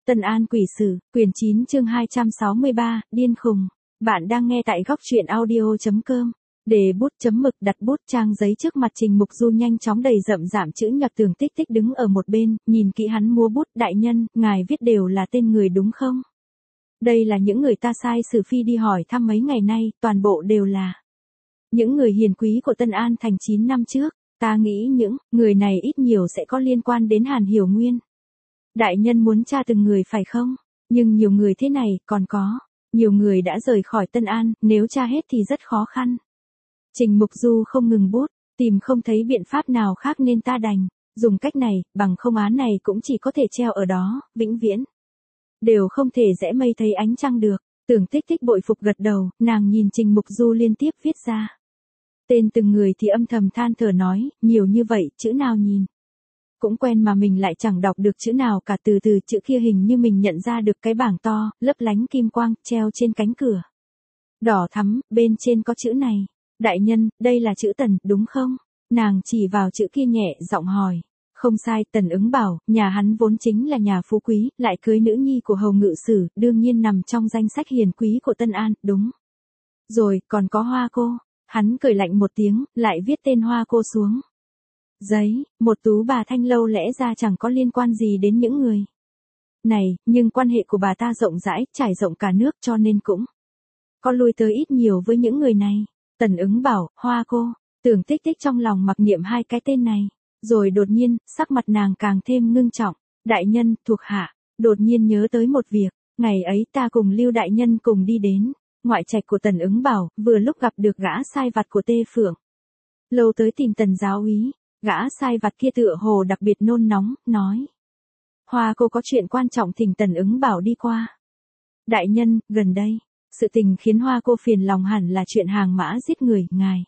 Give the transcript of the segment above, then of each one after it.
Tân An Quỷ Sử, quyển 9 chương 263, điên khùng. Bạn đang nghe tại góc truyện audio.com. Để bút chấm mực đặt bút trang giấy trước mặt Trình Mục Du nhanh chóng đầy rậm rạp chữ nhật. Tường Tích Tích đứng ở một bên, nhìn kỹ hắn múa bút. Đại nhân, ngài viết đều là tên người đúng không? Đây là những người ta sai sử phi đi hỏi thăm mấy ngày nay, toàn bộ đều là những người hiền quý của Tân An thành 9 năm trước. Ta nghĩ những người này ít nhiều sẽ có liên quan đến Hàn Hiểu Nguyên. Đại nhân muốn tra từng người phải không? Nhưng nhiều người thế này, còn có nhiều người đã rời khỏi Tân An, nếu tra hết thì rất khó khăn. Trình Mục Du không ngừng bút, tìm không thấy biện pháp nào khác nên ta đành dùng cách này, bằng không án này cũng chỉ có thể treo ở đó, vĩnh viễn. Đều không thể rẽ mây thấy ánh trăng được. Tưởng Tích Tích bội phục gật đầu, nàng nhìn Trình Mục Du liên tiếp viết ra tên từng người thì âm thầm than thở nói, nhiều như vậy, chữ nào nhìn cũng quen mà mình lại chẳng đọc được chữ nào cả. Từ từ chữ kia hình như mình nhận ra được cái bảng to, lấp lánh kim quang, treo trên cánh cửa đỏ thắm, bên trên có chữ này. Đại nhân, đây là chữ Tần, đúng không? Nàng chỉ vào chữ kia nhẹ giọng hỏi. Không sai, Tần ứng bảo, nhà hắn vốn chính là nhà phú quý, lại cưới nữ nhi của hầu ngự sử, đương nhiên nằm trong danh sách hiền quý của Tân An, đúng. Rồi, còn có Hoa cô. Hắn cười lạnh một tiếng, lại viết tên Hoa cô xuống giấy. Một tú bà thanh lâu lẽ ra chẳng có liên quan gì đến những người này, nhưng quan hệ của bà ta rộng rãi, trải rộng cả nước cho nên cũng có lui tới ít nhiều với những người này. Tần ứng bảo, Hoa cô. Tưởng Tích Tích trong lòng mặc niệm hai cái tên này. Rồi đột nhiên, sắc mặt nàng càng thêm ngưng trọng. Đại nhân, thuộc hạ, đột nhiên nhớ tới một việc. Ngày ấy ta cùng Lưu đại nhân cùng đi đến ngoại trạch của Tần ứng bảo, vừa lúc gặp được gã sai vặt của Tê Phượng lâu tới tìm Tần giáo úy. Gã sai vặt kia tựa hồ đặc biệt nôn nóng, nói. Hoa cô có chuyện quan trọng thỉnh Tần ứng bảo đi qua. Đại nhân, gần đây, sự tình khiến Hoa cô phiền lòng hẳn là chuyện hàng mã giết người, ngài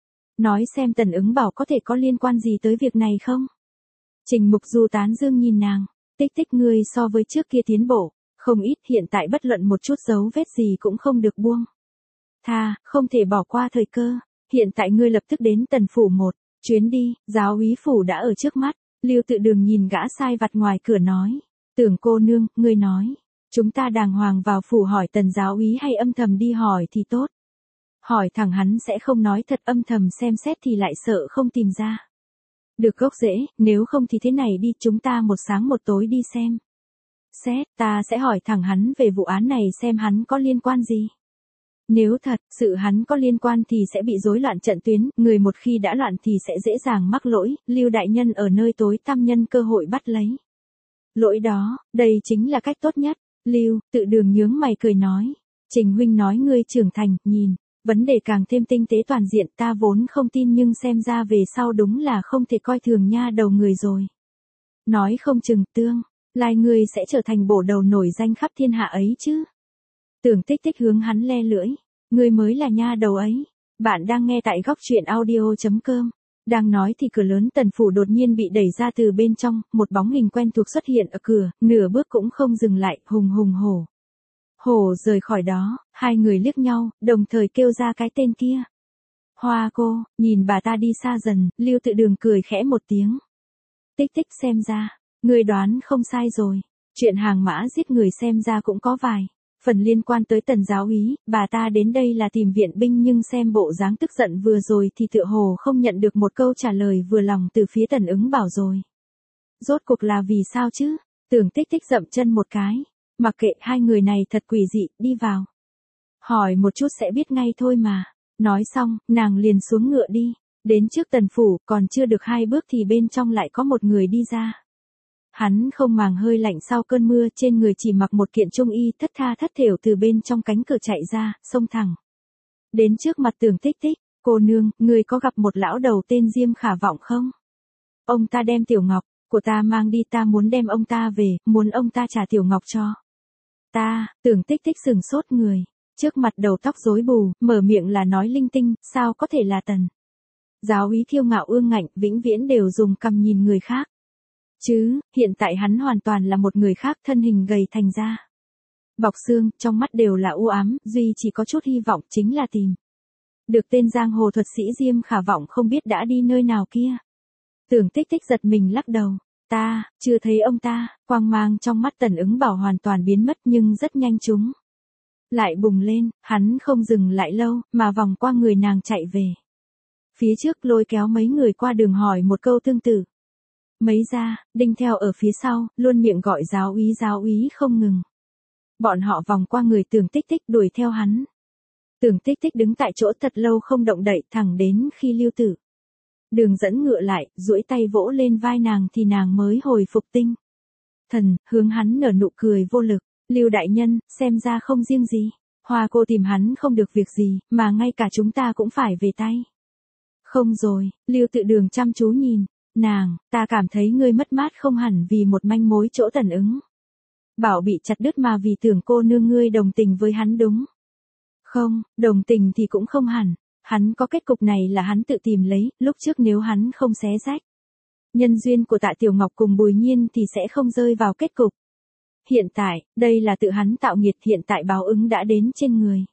nói xem Tần ứng bảo có thể có liên quan gì tới việc này không? Trình Mục Du tán dương nhìn nàng. Tích Tích, ngươi so với trước kia tiến bộ không ít, hiện tại bất luận một chút dấu vết gì cũng không được buông tha, không thể bỏ qua thời cơ. Hiện tại ngươi lập tức đến Tần phủ một chuyến đi, giáo úy phủ đã ở trước mắt. Lưu Tự Đường nhìn gã sai vặt ngoài cửa nói. Tưởng cô nương, ngươi nói, chúng ta đàng hoàng vào phủ hỏi Tần giáo úy hay âm thầm đi hỏi thì tốt? Hỏi thẳng hắn sẽ không nói thật, âm thầm xem xét thì lại sợ không tìm ra được gốc rễ, nếu không thì thế này đi, chúng ta một sáng một tối đi xem xét, ta sẽ hỏi thẳng hắn về vụ án này xem hắn có liên quan gì. Nếu thật sự hắn có liên quan thì sẽ bị rối loạn trận tuyến, người một khi đã loạn thì sẽ dễ dàng mắc lỗi. Lưu đại nhân ở nơi tối tăm nhân cơ hội bắt lấy lỗi đó, đây chính là cách tốt nhất. Lưu Tự Đường nhướng mày cười nói. Trình huynh nói ngươi trưởng thành, nhìn vấn đề càng thêm tinh tế toàn diện, ta vốn không tin nhưng xem ra về sau đúng là không thể coi thường nha đầu người rồi. Nói không chừng tương lai ngươi sẽ trở thành bổ đầu nổi danh khắp thiên hạ ấy chứ. Tưởng Tích Tích hướng hắn le lưỡi. Ngươi mới là nha đầu ấy. Bạn đang nghe tại góc truyện audio.com. Đang nói thì cửa lớn Tần phủ đột nhiên bị đẩy ra từ bên trong, một bóng hình quen thuộc xuất hiện ở cửa, nửa bước cũng không dừng lại, hùng hùng hổ. Hổ rời khỏi đó, hai người liếc nhau, đồng thời kêu ra cái tên kia. Hoa cô. Nhìn bà ta đi xa dần, Lưu Tự Đường cười khẽ một tiếng. Tích Tích, xem ra ngươi đoán không sai rồi. Chuyện hàng mã giết người xem ra cũng có vài phần liên quan tới Tần giáo úy. Bà ta đến đây là tìm viện binh nhưng xem bộ dáng tức giận vừa rồi thì tựa hồ không nhận được một câu trả lời vừa lòng từ phía Tần ứng bảo rồi. Rốt cuộc là vì sao chứ? Tưởng Tích Tích dậm chân một cái. Mặc kệ, hai người này thật quỷ dị, đi vào hỏi một chút sẽ biết ngay thôi mà. Nói xong, nàng liền xuống ngựa đi. Đến trước Tần phủ, còn chưa được hai bước thì bên trong lại có một người đi ra. Hắn không màng hơi lạnh sau cơn mưa, trên người chỉ mặc một kiện trung y, thất tha thất thểu từ bên trong cánh cửa chạy ra, xông thẳng đến trước mặt Tưởng Tích Tích. Cô nương, người có gặp một lão đầu tên Diêm Khả Vọng không? Ông ta đem tiểu ngọc của ta mang đi, ta muốn đem ông ta về, muốn ông ta trả tiểu ngọc cho ta. Tưởng Tích Tích sừng sốt người trước mặt đầu tóc rối bù, mở miệng là nói linh tinh, sao có thể là Tần giáo úy kiêu ngạo ương ngạnh, vĩnh viễn đều dùng cằm nhìn người khác chứ. Hiện tại hắn hoàn toàn là một người khác, thân hình gầy thành da bọc xương, trong mắt đều là u ám, duy chỉ có chút hy vọng chính là tìm được tên giang hồ thuật sĩ Diêm Khả Vọng không biết đã đi nơi nào kia. Tưởng Tích Tích giật mình lắc đầu. Ta, chưa thấy ông ta, quang mang trong mắt Tần Ứng Bảo hoàn toàn biến mất nhưng rất nhanh chúng lại bùng lên, hắn không dừng lại lâu, mà vòng qua người nàng chạy về. Phía trước lôi kéo mấy người qua đường hỏi một câu tương tự. Mấy ra, đinh theo ở phía sau, luôn miệng gọi giáo úy không ngừng. Bọn họ vòng qua người Tưởng Tích Tích đuổi theo hắn. Tưởng Tích Tích đứng tại chỗ thật lâu không động đậy thẳng đến khi Lưu Tử Đường dẫn ngựa lại, duỗi tay vỗ lên vai nàng thì nàng mới hồi phục tinh thần, hướng hắn nở nụ cười vô lực. Lưu đại nhân, xem ra không riêng gì. Hoa cô tìm hắn không được việc gì, mà ngay cả chúng ta cũng phải về tay. Không rồi, Lưu Tự Đường chăm chú nhìn. Nàng, ta cảm thấy ngươi mất mát không hẳn vì một manh mối chỗ Tần Ứng Bảo bị chặt đứt mà vì tưởng cô nương ngươi đồng tình với hắn đúng. Không, đồng tình thì cũng không hẳn. Hắn có kết cục này là hắn tự tìm lấy, lúc trước nếu hắn không xé rách nhân duyên của Tạ Tiểu Ngọc cùng Bùi Nhiên thì sẽ không rơi vào kết cục. Hiện tại, đây là tự hắn tạo nghiệt, hiện tại báo ứng đã đến trên người.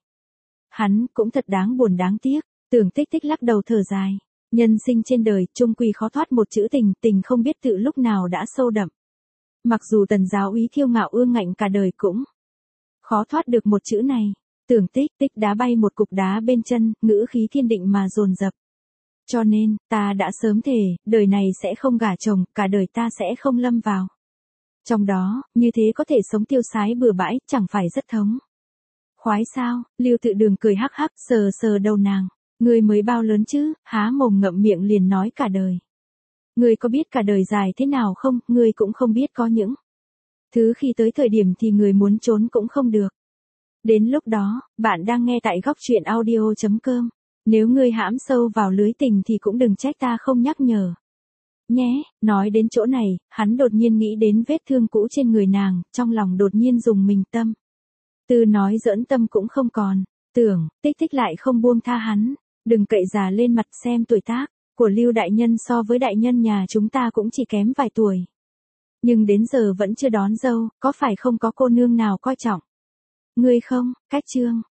Hắn cũng thật đáng buồn đáng tiếc. Tưởng Tích Tích lắc đầu thở dài. Nhân sinh trên đời, chung quy khó thoát một chữ tình, tình không biết tự lúc nào đã sâu đậm. Mặc dù Tần giáo úy kiêu ngạo ương ngạnh cả đời cũng khó thoát được một chữ này. Tưởng Tích Tích đá bay một cục đá bên chân, ngữ khí thiên định mà dồn dập. Cho nên, ta đã sớm thề, đời này sẽ không gả chồng, cả đời ta sẽ không lâm vào. Trong đó, như thế có thể sống tiêu sái bừa bãi, chẳng phải rất thống khoái sao? Lưu Tự Đường cười hắc hắc, sờ sờ đầu nàng. Ngươi mới bao lớn chứ, há mồm ngậm miệng liền nói cả đời. Ngươi có biết cả đời dài thế nào không, ngươi cũng không biết có những thứ khi tới thời điểm thì người muốn trốn cũng không được. Đến lúc đó, bạn đang nghe tại góc truyện audio.com. Nếu ngươi hãm sâu vào lưới tình thì cũng đừng trách ta không nhắc nhở. Nhé, nói đến chỗ này, hắn đột nhiên nghĩ đến vết thương cũ trên người nàng, trong lòng đột nhiên dùng mình tâm. Từ nói giỡn tâm cũng không còn, Tưởng Tích Tích lại không buông tha hắn. Đừng cậy già lên mặt, xem tuổi tác của Lưu đại nhân so với đại nhân nhà chúng ta cũng chỉ kém vài tuổi. Nhưng đến giờ vẫn chưa đón dâu, có phải không có cô nương nào coi trọng ngươi không? Cách chương